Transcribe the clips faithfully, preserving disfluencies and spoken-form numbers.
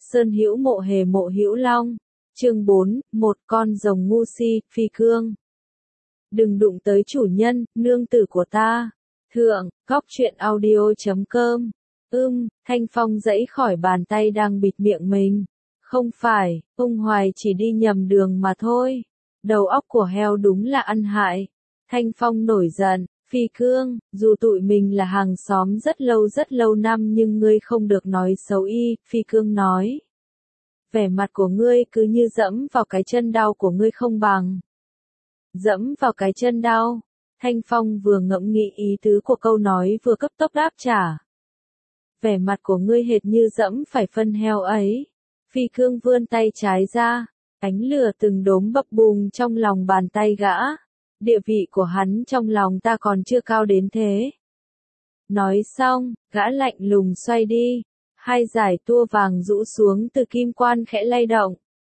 Sơn Hữu Mộ Hề Mộ Hữu Long. Chương bốn, một con rồng ngu si, Phi Cương. Đừng đụng tới chủ nhân, nương tử của ta. Thượng, góc truyện audio chấm com. Ưm, Thanh Phong giãy khỏi bàn tay đang bịt miệng mình. Không phải, Ung Hoài chỉ đi nhầm đường mà thôi. Đầu óc của heo đúng là ăn hại. Thanh Phong nổi giận, Phi Cương, dù tụi mình là hàng xóm rất lâu rất lâu năm nhưng ngươi không được nói xấu y, Phi Cương nói. Vẻ mặt của ngươi cứ như dẫm vào cái chân đau của ngươi không bằng. Dẫm vào cái chân đau. Thanh Phong vừa ngẫm nghĩ ý tứ của câu nói vừa cấp tốc đáp trả. Vẻ mặt của ngươi hệt như dẫm phải phân heo ấy. Phi Cương vươn tay trái ra, ánh lửa từng đốm bập bùng trong lòng bàn tay gã. Địa vị của hắn trong lòng ta còn chưa cao đến thế. Nói xong, gã lạnh lùng xoay đi. Hai dải tua vàng rũ xuống từ kim quan khẽ lay động.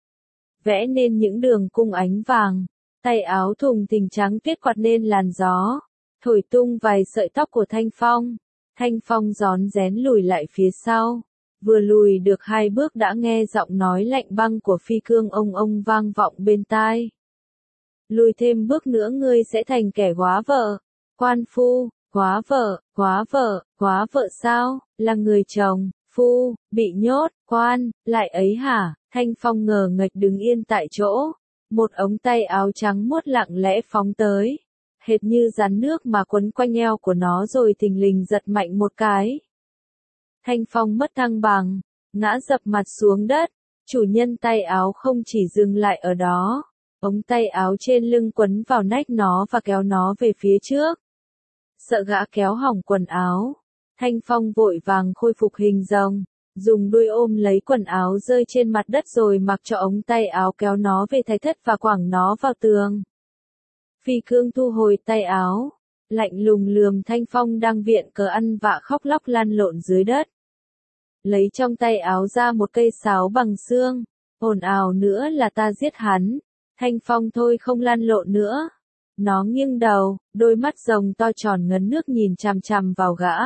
Vẽ nên những đường cung ánh vàng. Tay áo thùng thình trắng tuyết quạt nên làn gió. Thổi tung vài sợi tóc của Thanh Phong. Thanh Phong rón rén lùi lại phía sau. Vừa lùi được hai bước đã nghe giọng nói lạnh băng của Phi Cương ông ông vang vọng bên tai. Lùi thêm bước nữa ngươi sẽ thành kẻ góa vợ. Quan phu, góa vợ, góa vợ, góa vợ sao, là người chồng, phu, bị nhốt, quan, lại ấy hả? Thanh Phong ngờ nghệch đứng yên tại chỗ. Một ống tay áo trắng muốt lặng lẽ phóng tới. Hệt như rắn nước mà quấn quanh eo của nó rồi thình lình giật mạnh một cái. Thanh Phong mất thăng bằng, ngã dập mặt xuống đất. Chủ nhân tay áo không chỉ dừng lại ở đó. Ống tay áo trên lưng quấn vào nách nó và kéo nó về phía trước. Sợ gã kéo hỏng quần áo. Thanh Phong vội vàng khôi phục hình rồng. Dùng đuôi ôm lấy quần áo rơi trên mặt đất rồi mặc cho ống tay áo kéo nó về thái thất và quẳng nó vào tường. Phi Cương thu hồi tay áo. Lạnh lùng lườm Thanh Phong đang viện cớ ăn vạ khóc lóc lăn lộn dưới đất. Lấy trong tay áo ra một cây sáo bằng xương. Ồn ào nữa là ta giết hắn. Thanh Phong thôi không lăn lộn nữa. Nó nghiêng đầu, đôi mắt rồng to tròn ngấn nước nhìn chằm chằm vào gã.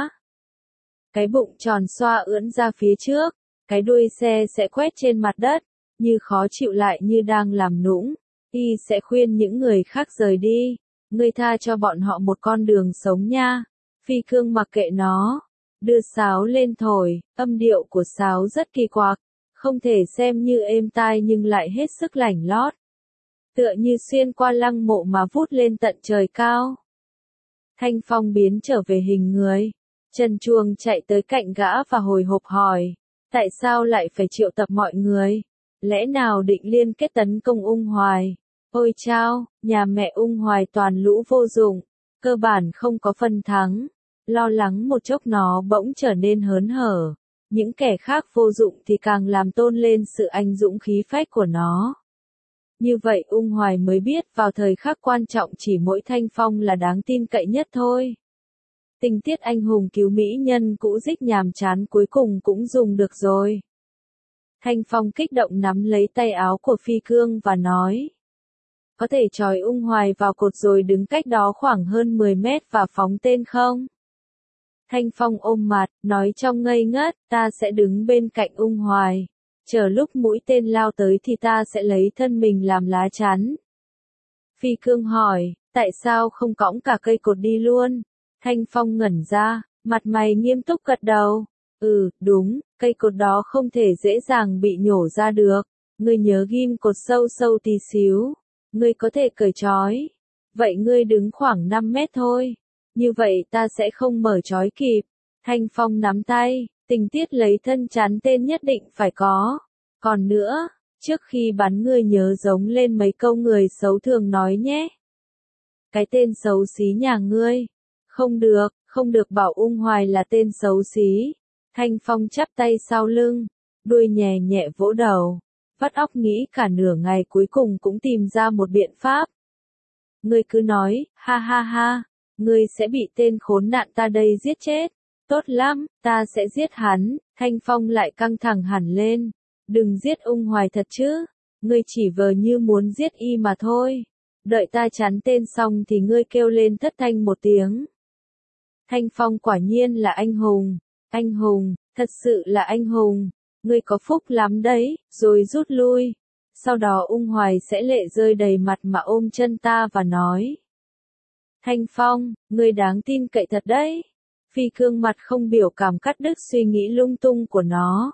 Cái bụng tròn xoa ưỡn ra phía trước, cái đuôi xe sẽ quét trên mặt đất, như khó chịu lại như đang làm nũng. Y sẽ khuyên những người khác rời đi. Ngươi tha cho bọn họ một con đường sống nha. Phi Cương mặc kệ nó. Đưa sáo lên thổi, âm điệu của sáo rất kỳ quặc. Không thể xem như êm tai nhưng lại hết sức lảnh lót. Tựa như xuyên qua lăng mộ mà vút lên tận trời cao. Thanh Phong biến trở về hình người. Trần Chuồng chạy tới cạnh gã và hồi hộp hỏi. Tại sao lại phải triệu tập mọi người? Lẽ nào định liên kết tấn công Ung Hoài? Ôi chao, nhà mẹ Ung Hoài toàn lũ vô dụng. Cơ bản không có phần thắng. Lo lắng một chốc nó bỗng trở nên hớn hở. Những kẻ khác vô dụng thì càng làm tôn lên sự anh dũng khí phách của nó. Như vậy Ung Hoài mới biết vào thời khắc quan trọng chỉ mỗi Thanh Phong là đáng tin cậy nhất thôi. Tình tiết anh hùng cứu mỹ nhân cũ dích nhàm chán cuối cùng cũng dùng được rồi. Thanh Phong kích động nắm lấy tay áo của Phi Cương và nói. Có thể trói Ung Hoài vào cột rồi đứng cách đó khoảng hơn mười mét và phóng tên không? Thanh Phong ôm mặt, nói trong ngây ngất, ta sẽ đứng bên cạnh Ung Hoài. Chờ lúc mũi tên lao tới thì ta sẽ lấy thân mình làm lá chắn. Phi Cương hỏi, tại sao không cõng cả cây cột đi luôn? Thanh Phong ngẩn ra, mặt mày nghiêm túc gật đầu. Ừ, đúng, cây cột đó không thể dễ dàng bị nhổ ra được. Ngươi nhớ ghim cột sâu sâu tí xíu. Ngươi có thể cởi trói. Vậy ngươi đứng khoảng năm mét thôi. Như vậy ta sẽ không mở trói kịp. Thanh Phong nắm tay, tình tiết lấy thân chắn tên nhất định phải có. Còn nữa, trước khi bắn ngươi nhớ giống lên mấy câu người xấu thường nói nhé. Cái tên xấu xí nhà ngươi. Không được, không được bảo Ung Hoài là tên xấu xí. Thanh Phong chắp tay sau lưng, đuôi nhẹ nhẹ vỗ đầu. Vắt óc nghĩ cả nửa ngày cuối cùng cũng tìm ra một biện pháp. Ngươi cứ nói, ha ha ha, ngươi sẽ bị tên khốn nạn ta đây giết chết. Tốt lắm, ta sẽ giết hắn. Thanh Phong lại căng thẳng hẳn lên. Đừng giết Ung Hoài thật chứ. Ngươi chỉ vờ như muốn giết y mà thôi. Đợi ta chắn tên xong thì ngươi kêu lên thất thanh một tiếng. Thanh Phong quả nhiên là anh hùng. Anh hùng, thật sự là anh hùng. ngươi có phúc lắm đấy, rồi rút lui. Sau đó Ung Hoài sẽ lệ rơi đầy mặt mà ôm chân ta và nói. Thanh Phong, ngươi đáng tin cậy thật đấy. Phi Cương mặt không biểu cảm cắt đứt suy nghĩ lung tung của nó.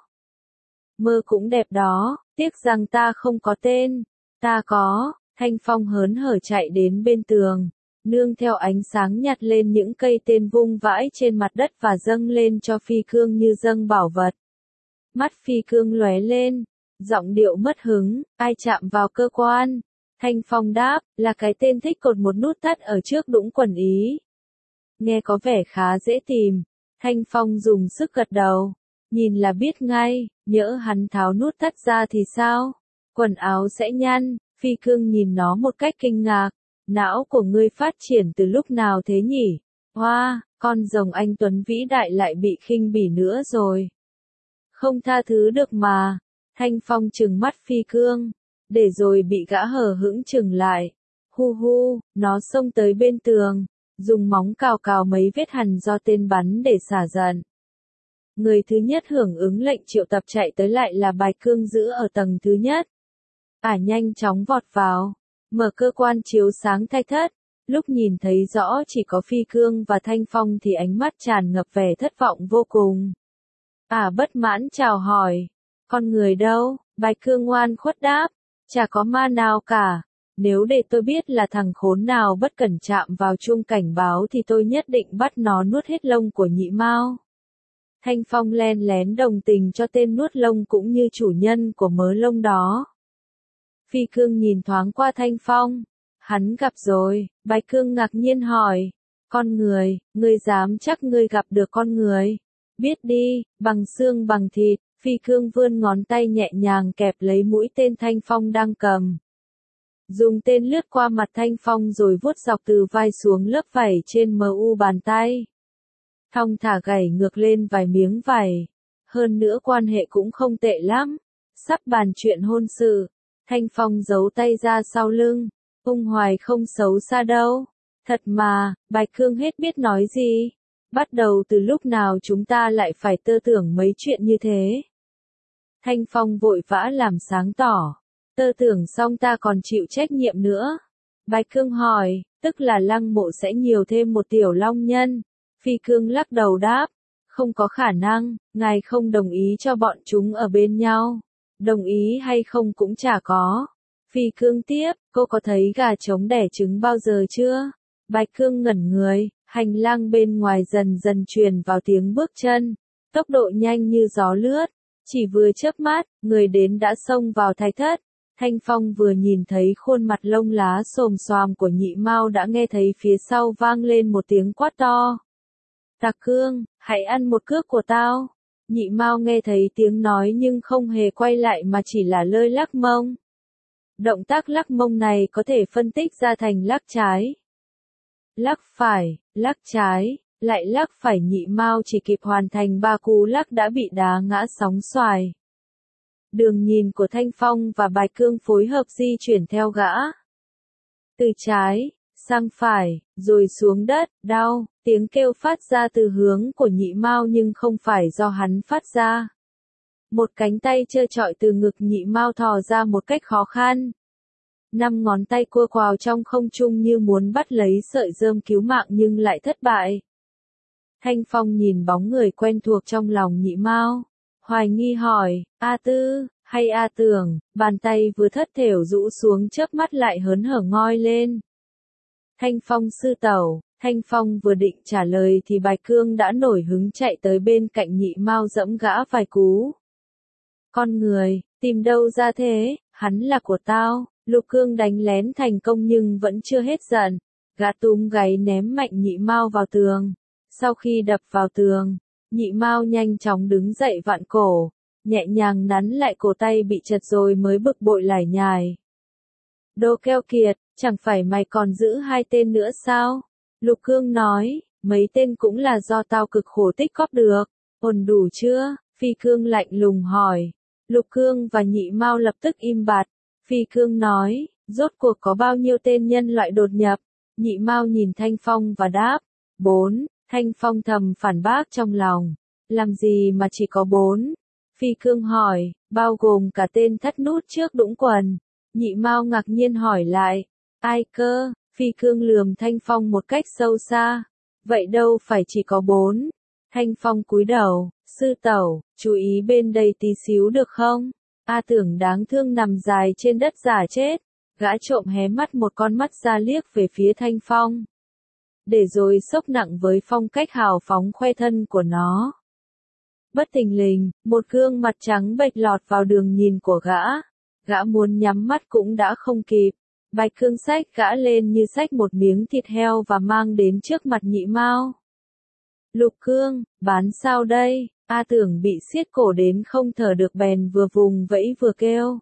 Mơ cũng đẹp đó, tiếc rằng ta không có tên. Ta có. Thanh Phong hớn hở chạy đến bên tường, nương theo ánh sáng nhặt lên những cây tên vung vãi trên mặt đất và dâng lên cho Phi Cương như dâng bảo vật. Mắt Phi Cương lóe lên, giọng điệu mất hứng, ai chạm vào cơ quan? Thanh Phong đáp, là cái tên thích cột một nút thắt ở trước đũng quần ý. Nghe có vẻ khá dễ tìm. Thanh Phong dùng sức gật đầu, nhìn là biết ngay, nhỡ hắn tháo nút thắt ra thì sao? Quần áo sẽ nhăn. Phi Cương nhìn nó một cách kinh ngạc. Não của ngươi phát triển từ lúc nào thế nhỉ? Hoa, wow, con rồng anh Tuấn vĩ đại lại bị khinh bỉ nữa rồi. Không tha thứ được mà. Thanh Phong trừng mắt Phi Cương, để rồi bị gã hờ hững trừng lại. Hu hu, nó xông tới bên tường, dùng móng cào cào mấy vết hằn do tên bắn để xả giận. Người thứ nhất hưởng ứng lệnh triệu tập chạy tới lại là Bạch Cương giữ ở tầng thứ nhất. Ả nhanh chóng vọt vào, mở cơ quan chiếu sáng thai thất, lúc nhìn thấy rõ chỉ có Phi Cương và Thanh Phong thì ánh mắt tràn ngập vẻ thất vọng vô cùng. Ả bất mãn chào hỏi, con người đâu? Bạch Cương ngoan khuất đáp, chả có ma nào cả, nếu để tôi biết là thằng khốn nào bất cẩn chạm vào chuông cảnh báo thì tôi nhất định bắt nó nuốt hết lông của nhị mao. Thanh Phong len lén đồng tình cho tên nuốt lông cũng như chủ nhân của mớ lông đó. Phi Cương nhìn thoáng qua Thanh Phong. Hắn gặp rồi. Bạch Cương ngạc nhiên hỏi. Con người, ngươi dám chắc ngươi gặp được con người? Biết đi, bằng xương bằng thịt. Phi Cương vươn ngón tay nhẹ nhàng kẹp lấy mũi tên Thanh Phong đang cầm. Dùng tên lướt qua mặt Thanh Phong rồi vuốt dọc từ vai xuống lớp vảy trên mu bàn tay. Thong thả gảy ngược lên vài miếng vảy. Hơn nữa quan hệ cũng không tệ lắm. Sắp bàn chuyện hôn sự. Thanh Phong giấu tay ra sau lưng. Ung Hoài không xấu xa đâu. Thật mà, Bạch Cương hết biết nói gì. Bắt đầu từ lúc nào chúng ta lại phải tơ tưởng mấy chuyện như thế? Thanh Phong vội vã làm sáng tỏ. Tơ tưởng xong ta còn chịu trách nhiệm nữa. Bạch Cương hỏi, tức là Lăng Mộ sẽ nhiều thêm một tiểu long nhân. Phi Cương lắc đầu đáp, không có khả năng, ngài không đồng ý cho bọn chúng ở bên nhau. Đồng ý hay không cũng chả có. Phi Cương tiếp, cô có thấy gà trống đẻ trứng bao giờ chưa? Bạch Cương ngẩn người, hành lang bên ngoài dần dần truyền vào tiếng bước chân, tốc độ nhanh như gió lướt. Chỉ vừa chớp mắt, người đến đã xông vào thái thất. Thanh Phong vừa nhìn thấy khuôn mặt lông lá xồm xoàm của nhị mao đã nghe thấy phía sau vang lên một tiếng quát to. Tặc Cương, hãy ăn một cước của tao. Nhị mao nghe thấy tiếng nói nhưng không hề quay lại mà chỉ là lơi lắc mông. Động tác lắc mông này có thể phân tích ra thành lắc trái, lắc phải, lắc trái, lại lắc phải. Nhị mao chỉ kịp hoàn thành ba cú lắc đã bị đá ngã sóng xoài. Đường nhìn của Thanh Phong và Bạch Cương phối hợp di chuyển theo gã. Từ trái, sang phải, rồi xuống đất, đau, tiếng kêu phát ra từ hướng của nhị mao nhưng không phải do hắn phát ra. Một cánh tay trơ trọi từ ngực nhị mao thò ra một cách khó khăn. Năm ngón tay cua quào trong không trung như muốn bắt lấy sợi rơm cứu mạng nhưng lại thất bại. Thanh Phong nhìn bóng người quen thuộc trong lòng nhị mao, hoài nghi hỏi, A Tư, hay A Tưởng? Bàn tay vừa thất thểu rũ xuống chớp mắt lại hớn hở ngoi lên. Thanh Phong sư tẩu. Thanh Phong vừa định trả lời thì Bạch Cương đã nổi hứng chạy tới bên cạnh nhị mao dẫm gã vài cú. Con người, tìm đâu ra thế? Hắn là của tao. Lục Cương đánh lén thành công nhưng vẫn chưa hết giận. Gã túm gáy ném mạnh nhị mao vào tường. Sau khi đập vào tường, nhị mao nhanh chóng đứng dậy vặn cổ, nhẹ nhàng nắn lại cổ tay bị chật rồi mới bực bội lải nhải. Đồ keo kiệt, chẳng phải mày còn giữ hai tên nữa sao? Lục Cương nói, mấy tên cũng là do tao cực khổ tích góp được. Ổn đủ chưa? Phi Cương lạnh lùng hỏi. Lục Cương và nhị mao lập tức im bặt. Phi Cương nói, rốt cuộc có bao nhiêu tên nhân loại đột nhập? Nhị mao nhìn Thanh Phong và đáp, bốn. Thanh Phong thầm phản bác trong lòng, làm gì mà chỉ có bốn? Phi Cương hỏi, bao gồm cả tên thắt nút trước đũng quần. Nhị Mao ngạc nhiên hỏi lại, ai cơ? Phi Cương lườm Thanh Phong một cách sâu xa. Vậy đâu phải chỉ có bốn. Thanh Phong cúi đầu, sư tẩu, chú ý bên đây tí xíu được không? A Tưởng đáng thương nằm dài trên đất giả chết. Gã trộm hé mắt một con mắt ra liếc về phía Thanh Phong. Để rồi sốc nặng với phong cách hào phóng khoe thân của nó. Bất thình lình, một gương mặt trắng bệch lọt vào đường nhìn của gã. Gã muốn nhắm mắt cũng đã không kịp. Bạch Cương xách gã lên như xách một miếng thịt heo và mang đến trước mặt Nhị Mao. Lục Cương, bán sao đây? A Tưởng bị siết cổ đến không thở được bèn vừa vùng vẫy vừa kêu.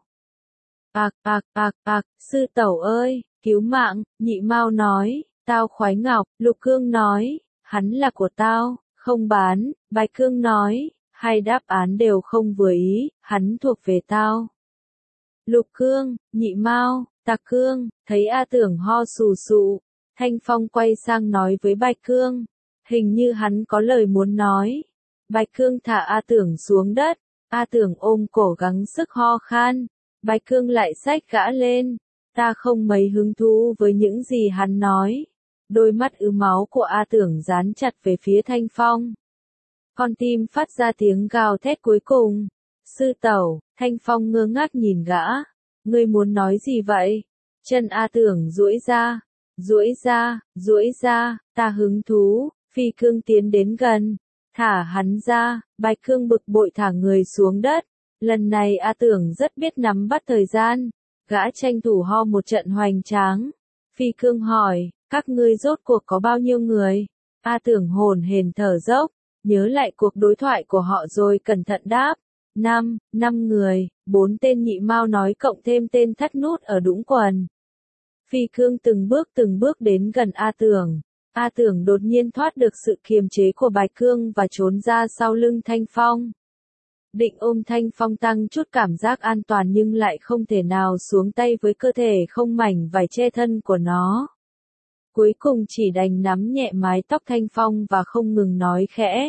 Ạc ạc ạc ạc, sư tẩu ơi, cứu mạng, Nhị Mao nói, tao khoái ngọc. Lục Cương nói, hắn là của tao, không bán. Bạch Cương nói, hai đáp án đều không vừa ý, hắn thuộc về tao. Lục Cương, Nhị Mao, Tạc Cương, thấy A Tưởng ho sù sụ, Thanh Phong quay sang nói với Bạch Cương, hình như hắn có lời muốn nói. Bạch Cương thả A Tưởng xuống đất, A Tưởng ôm cổ gắng sức ho khan, Bạch Cương lại xách gã lên, ta không mấy hứng thú với những gì hắn nói. Đôi mắt ứ máu của A Tưởng dán chặt về phía Thanh Phong. Con tim phát ra tiếng gào thét cuối cùng. Sư tẩu, Thanh Phong ngơ ngác nhìn gã. Ngươi muốn nói gì vậy? Chân A Tưởng duỗi ra, duỗi ra, duỗi ra, ta hứng thú. Phi Cương tiến đến gần, thả hắn ra. Bạch Cương bực bội thả người xuống đất. Lần này A Tưởng rất biết nắm bắt thời gian. Gã tranh thủ ho một trận hoành tráng. Phi Cương hỏi, các ngươi rốt cuộc có bao nhiêu người? A Tưởng hồn hển thở dốc, nhớ lại cuộc đối thoại của họ rồi cẩn thận đáp. Năm, năm người, bốn tên Nhị Mao nói cộng thêm tên thắt nút ở đũng quần. Phi Cương từng bước từng bước đến gần A Tưởng. A Tưởng đột nhiên thoát được sự kiềm chế của Bạch Cương và trốn ra sau lưng Thanh Phong. Định ôm Thanh Phong tăng chút cảm giác an toàn nhưng lại không thể nào xuống tay với cơ thể không mảnh vải che thân của nó. Cuối cùng chỉ đành nắm nhẹ mái tóc Thanh Phong và không ngừng nói khẽ.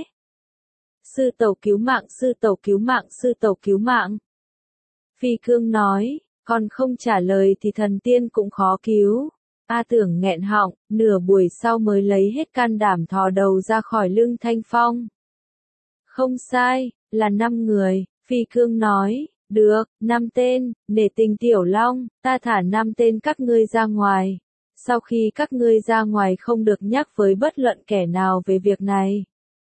Sư tẩu cứu mạng, sư tẩu cứu mạng, sư tẩu cứu mạng. Phi Cương nói, còn không trả lời thì thần tiên cũng khó cứu. A Tưởng nghẹn họng, nửa buổi sau mới lấy hết can đảm thò đầu ra khỏi lưng Thanh Phong. Không sai, là năm người, Phi Cương nói, được, năm tên, nể tình Tiểu Long, ta thả năm tên các ngươi ra ngoài. Sau khi các ngươi ra ngoài không được nhắc với bất luận kẻ nào về việc này.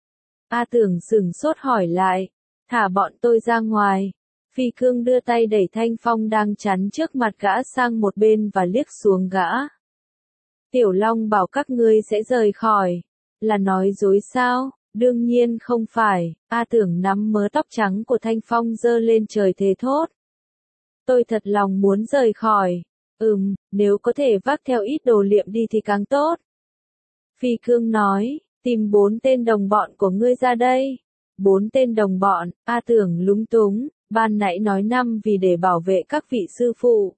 A Tưởng sửng sốt hỏi lại, thả bọn tôi ra ngoài. Phi Cương đưa tay đẩy Thanh Phong đang chắn trước mặt gã sang một bên và liếc xuống gã. Tiểu Long bảo các ngươi sẽ rời khỏi. Là nói dối sao? Đương nhiên không phải. A Tưởng nắm mớ tóc trắng của Thanh Phong giơ lên trời thề thốt. Tôi thật lòng muốn rời khỏi. Ừm, nếu có thể vác theo ít đồ liệm đi thì càng tốt. Phi Cương nói, tìm bốn tên đồng bọn của ngươi ra đây. Bốn tên đồng bọn, A Tưởng lúng túng, ban nãy nói năm vì để bảo vệ các vị sư phụ.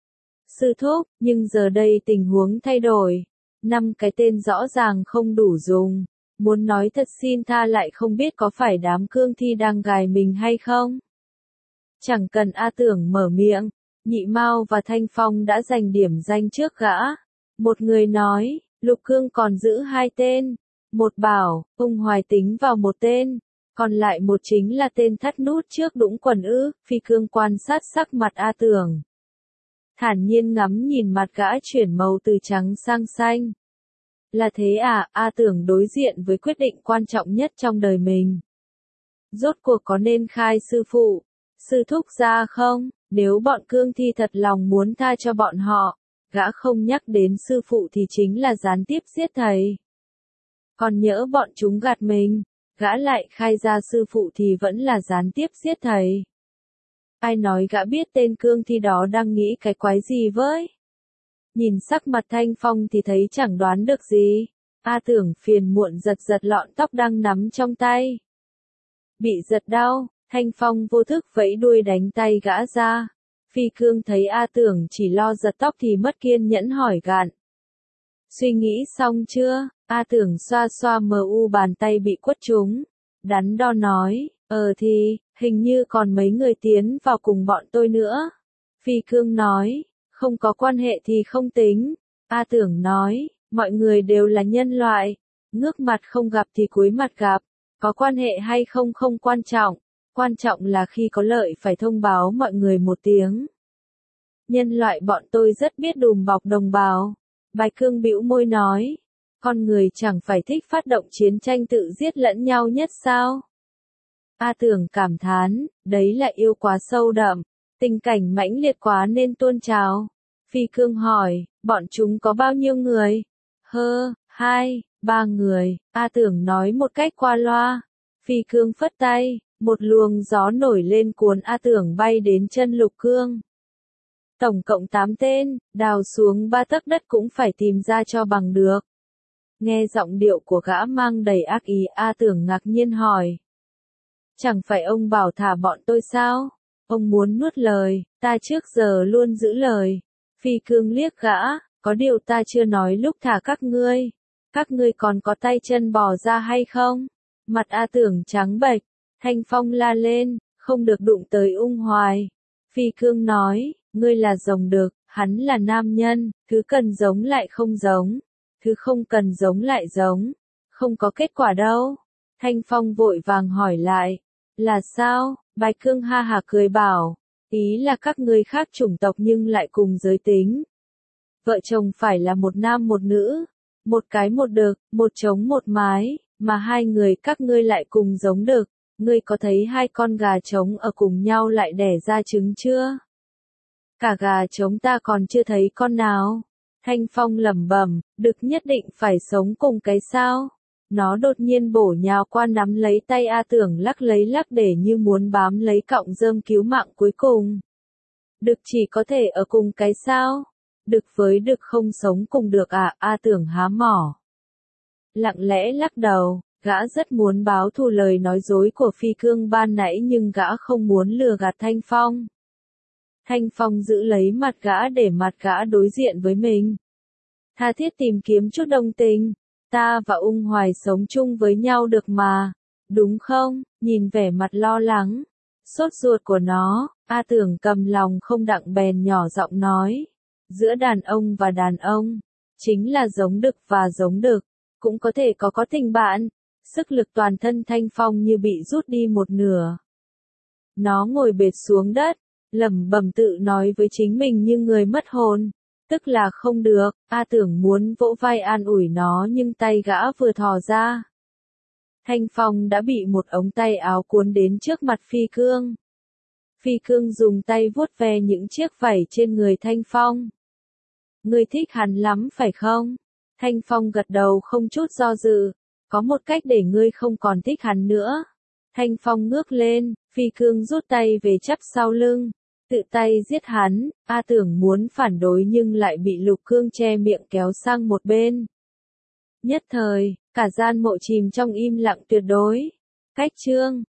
Sư thúc, nhưng giờ đây tình huống thay đổi. Năm cái tên rõ ràng không đủ dùng. Muốn nói thật xin tha lại không biết có phải đám cương thi đang gài mình hay không. Chẳng cần A Tưởng mở miệng. Nhị Mao và Thanh Phong đã giành điểm danh trước gã. Một người nói, Lục Cương còn giữ hai tên. Một bảo, Ung Hoài tính vào một tên. Còn lại một chính là tên thắt nút trước đũng quần ư. Phi Cương quan sát sắc mặt A Tưởng. Thản nhiên ngắm nhìn mặt gã chuyển màu từ trắng sang xanh. Là thế à, A Tưởng đối diện với quyết định quan trọng nhất trong đời mình. Rốt cuộc có nên khai sư phụ, sư thúc ra không? Nếu bọn cương thi thật lòng muốn tha cho bọn họ, gã không nhắc đến sư phụ thì chính là gián tiếp giết thầy. Còn nhỡ bọn chúng gạt mình, gã lại khai ra sư phụ thì vẫn là gián tiếp giết thầy. Ai nói gã biết tên cương thi đó đang nghĩ cái quái gì với? Nhìn sắc mặt Thanh Phong thì thấy chẳng đoán được gì. A Tưởng phiền muộn giật giật lọn tóc đang nắm trong tay. Bị giật đau, Thanh Phong vô thức vẫy đuôi đánh tay gã ra. Phi Cương thấy A Tưởng chỉ lo giật tóc thì mất kiên nhẫn hỏi gạn. Suy nghĩ xong chưa? A Tưởng xoa xoa mờ u bàn tay bị quất trúng. Đắn đo nói, ờ thì, Hình như còn mấy người tiến vào cùng bọn tôi nữa. Phi Cương nói, không có quan hệ thì không tính. A Tưởng nói, mọi người đều là nhân loại. Ngước mặt không gặp thì cúi mặt gặp. Có quan hệ hay không không quan trọng. Quan trọng là khi có lợi phải thông báo mọi người một tiếng. Nhân loại bọn tôi rất biết đùm bọc đồng bào. Bạch Cương bĩu môi nói, con người chẳng phải thích phát động chiến tranh tự giết lẫn nhau nhất sao? A Tưởng cảm thán, đấy là yêu quá sâu đậm, tình cảnh mãnh liệt quá nên tuôn trào. Phi Cương hỏi, bọn chúng có bao nhiêu người? Hơ, hai, ba người, A Tưởng nói một cách qua loa. Phi Cương phất tay, một luồng gió nổi lên cuốn A Tưởng bay đến chân Lục Cương. Tổng cộng tám tên, đào xuống ba tấc đất cũng phải tìm ra cho bằng được. Nghe giọng điệu của gã mang đầy ác ý, A Tưởng ngạc nhiên hỏi. Chẳng phải ông bảo thả bọn tôi sao? Ông muốn nuốt lời, ta trước giờ luôn giữ lời. Phi Cương liếc gã, có điều ta chưa nói lúc thả các ngươi. Các ngươi còn có tay chân bò ra hay không? Mặt A Tưởng trắng bệch, Thanh Phong la lên, không được đụng tới Ung Hoài. Phi Cương nói, ngươi là rồng đực, hắn là nam nhân, thứ cần giống lại không giống, thứ không cần giống lại giống, không có kết quả đâu. Thanh Phong vội vàng hỏi lại, là sao? Bạch Cương ha hả cười bảo, ý là các ngươi khác chủng tộc nhưng lại cùng giới tính. Vợ chồng phải là một nam một nữ, một cái một đực, một trống một mái, mà hai người các ngươi lại cùng giống đực. Ngươi có thấy hai con gà trống ở cùng nhau lại đẻ ra trứng chưa? Cả gà trống ta còn chưa thấy con nào. Thanh Phong lẩm bẩm, đực nhất định phải sống cùng cái sao? Nó đột nhiên bổ nhào qua nắm lấy tay A Tưởng lắc lấy lắc để như muốn bám lấy cọng rơm cứu mạng cuối cùng. Đực chỉ có thể ở cùng cái sao? Đực với đực không sống cùng được à? A Tưởng há mỏ. Lặng lẽ lắc đầu. Gã rất muốn báo thù lời nói dối của Phi Cương ban nãy nhưng gã không muốn lừa gạt Thanh Phong. Thanh Phong giữ lấy mặt gã để mặt gã đối diện với mình. Tha thiết tìm kiếm chút đồng tình. Ta và Ung Hoài sống chung với nhau được mà. Đúng không? Nhìn vẻ mặt lo lắng, sốt ruột của nó, A Tưởng cầm lòng không đặng bèn nhỏ giọng nói. Giữa đàn ông và đàn ông, chính là giống đực và giống đực, cũng có thể có có tình bạn. Sức lực toàn thân Thanh Phong như bị rút đi một nửa. Nó ngồi bệt xuống đất, lẩm bẩm tự nói với chính mình như người mất hồn. Tức là không được, A Tưởng muốn vỗ vai an ủi nó nhưng tay gã vừa thò ra. Thanh Phong đã bị một ống tay áo cuốn đến trước mặt Phi Cương. Phi Cương dùng tay vuốt ve những chiếc vảy trên người Thanh Phong. Ngươi thích hắn lắm phải không? Thanh Phong gật đầu không chút do dự. Có một cách để ngươi không còn thích hắn nữa. Thanh Phong ngước lên, Phi Cương rút tay về chắp sau lưng, tự tay giết hắn. A Tưởng muốn phản đối nhưng lại bị Lục Cương che miệng kéo sang một bên. Nhất thời, cả gian mộ chìm trong im lặng tuyệt đối. Cách chương